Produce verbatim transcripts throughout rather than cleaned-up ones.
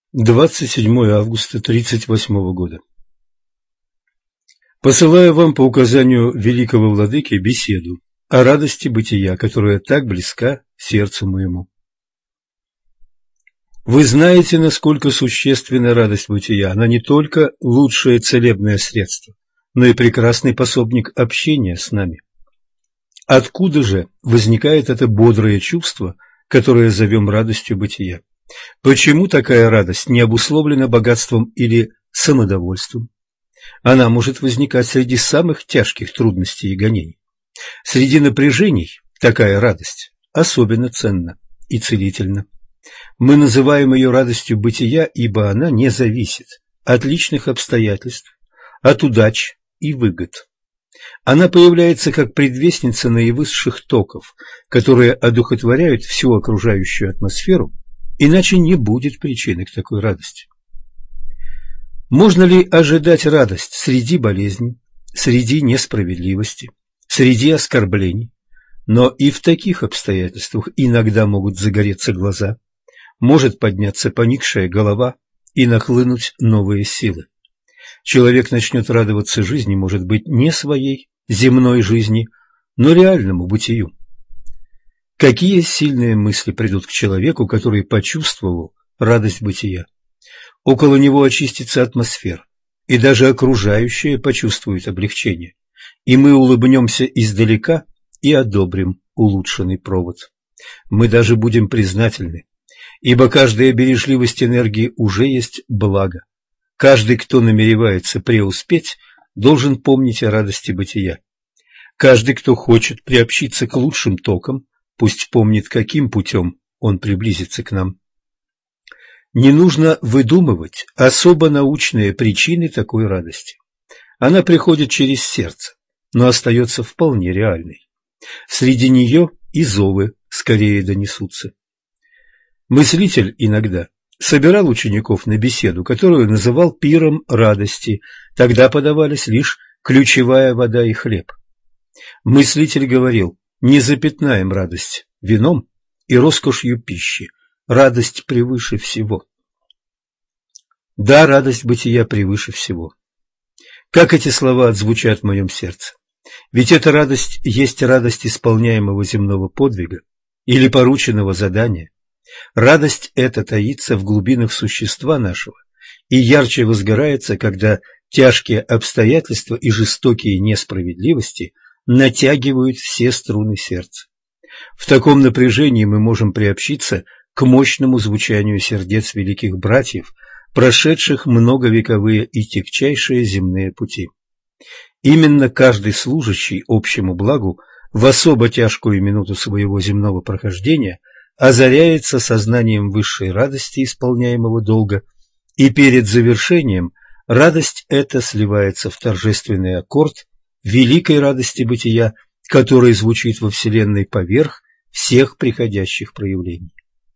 двадцать седьмое августа тридцать восьмого года. Посылаю вам по указанию великого владыки беседу о радости бытия, которая так близка сердцу моему. Вы знаете, насколько существенна радость бытия. Она не только лучшее целебное средство, но и прекрасный пособник общения с нами. Откуда же возникает это бодрое чувство, которое зовем радостью бытия? Почему такая радость не обусловлена богатством или самодовольством? Она может возникать среди самых тяжких трудностей и гонений. Среди напряжений такая радость особенно ценна и целительна. Мы называем ее радостью бытия, ибо она не зависит от личных обстоятельств, от удач и выгод. Она появляется как предвестница наивысших токов, которые одухотворяют всю окружающую атмосферу, иначе не будет причины к такой радости. Можно ли ожидать радость среди болезней, среди несправедливости, среди оскорблений? Но и в таких обстоятельствах иногда могут загореться глаза, может подняться поникшая голова и нахлынуть новые силы. Человек начнет радоваться жизни, может быть, не своей земной жизни, но реальному бытию. Какие сильные мысли придут к человеку, который почувствовал радость бытия? Около него очистится атмосфера, и даже окружающие почувствуют облегчение, и мы улыбнемся издалека и одобрим улучшенный провод. Мы даже будем признательны, ибо каждая бережливость энергии уже есть благо. Каждый, кто намеревается преуспеть, должен помнить о радости бытия. Каждый, кто хочет приобщиться к лучшим токам, пусть помнит, каким путем он приблизится к нам. Не нужно выдумывать особо научные причины такой радости. Она приходит через сердце, но остается вполне реальной. Среди нее и зовы скорее донесутся. Мыслитель иногда собирал учеников на беседу, которую называл пиром радости. Тогда подавались лишь ключевая вода и хлеб. Мыслитель говорил: не запятнаем радость вином и роскошью пищи. Радость превыше всего. Да, радость бытия превыше всего. Как эти слова отзвучат в моем сердце? Ведь эта радость есть радость исполняемого земного подвига или порученного задания. Радость эта таится в глубинах существа нашего и ярче возгорается, когда тяжкие обстоятельства и жестокие несправедливости натягивают все струны сердца. В таком напряжении мы можем приобщиться к мощному звучанию сердец великих братьев, прошедших многовековые и тягчайшие земные пути. Именно каждый служащий общему благу в особо тяжкую минуту своего земного прохождения озаряется сознанием высшей радости исполняемого долга, и перед завершением радость эта сливается в торжественный аккорд великой радости бытия, который звучит во Вселенной поверх всех приходящих проявлений.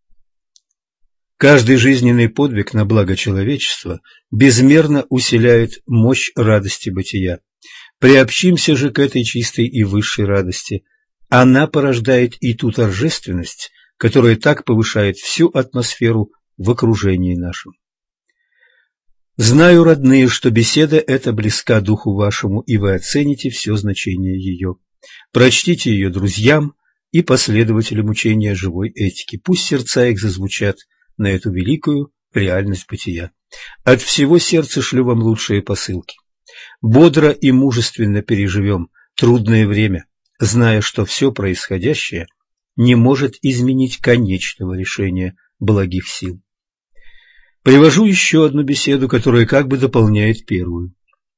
Каждый жизненный подвиг на благо человечества безмерно усиляет мощь радости бытия. Приобщимся же к этой чистой и высшей радости. Она порождает и ту торжественность, которая так повышает всю атмосферу в окружении нашем. Знаю, родные, что беседа эта близка духу вашему, и вы оцените все значение ее. Прочтите ее друзьям и последователям учения живой этики. Пусть сердца их зазвучат на эту великую реальность бытия. От всего сердца шлю вам лучшие посылки. Бодро и мужественно переживем трудное время, зная, что все происходящее не может изменить конечного решения благих сил. Привожу еще одну беседу, которая как бы дополняет первую.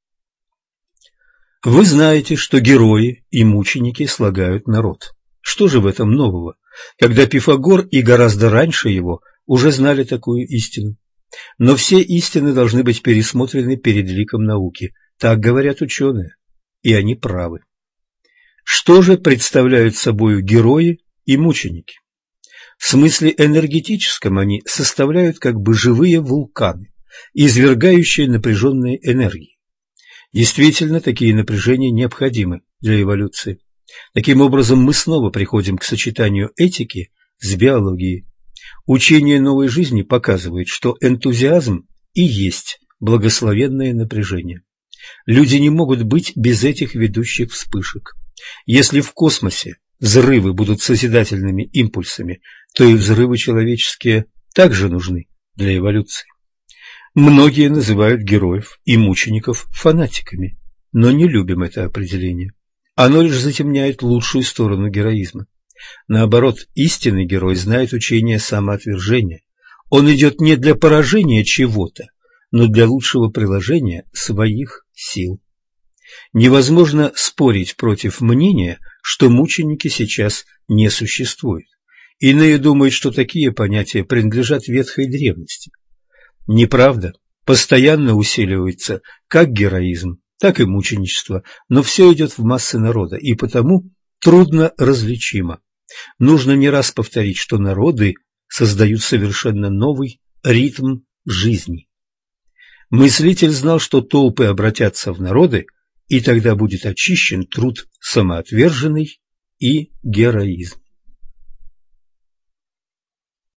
Вы знаете, что герои и мученики слагают народ. Что же в этом нового, когда Пифагор и гораздо раньше его уже знали такую истину? Но все истины должны быть пересмотрены перед ликом науки. Так говорят ученые, и они правы. Что же представляют собою герои и мученики? В смысле энергетическом они составляют как бы живые вулканы, извергающие напряженные энергии. Действительно, такие напряжения необходимы для эволюции. Таким образом, мы снова приходим к сочетанию этики с биологией. Учение новой жизни показывает, что энтузиазм и есть благословенное напряжение. Люди не могут быть без этих ведущих вспышек. Если в космосе взрывы будут созидательными импульсами, то и взрывы человеческие также нужны для эволюции. Многие называют героев и мучеников фанатиками, но не любим это определение. Оно лишь затемняет лучшую сторону героизма. Наоборот, истинный герой знает учение самоотвержения. Он идет не для поражения чего-то, но для лучшего приложения своих сил. Невозможно спорить против мнения, что мученики сейчас не существуют. Иные думают, что такие понятия принадлежат ветхой древности. Неправда. Постоянно усиливается как героизм, так и мученичество, но все идет в массы народа, и потому трудно различимо. Нужно не раз повторить, что народы создают совершенно новый ритм жизни. Мыслитель знал, что толпы обратятся в народы, и тогда будет очищен труд самоотверженный и героизм.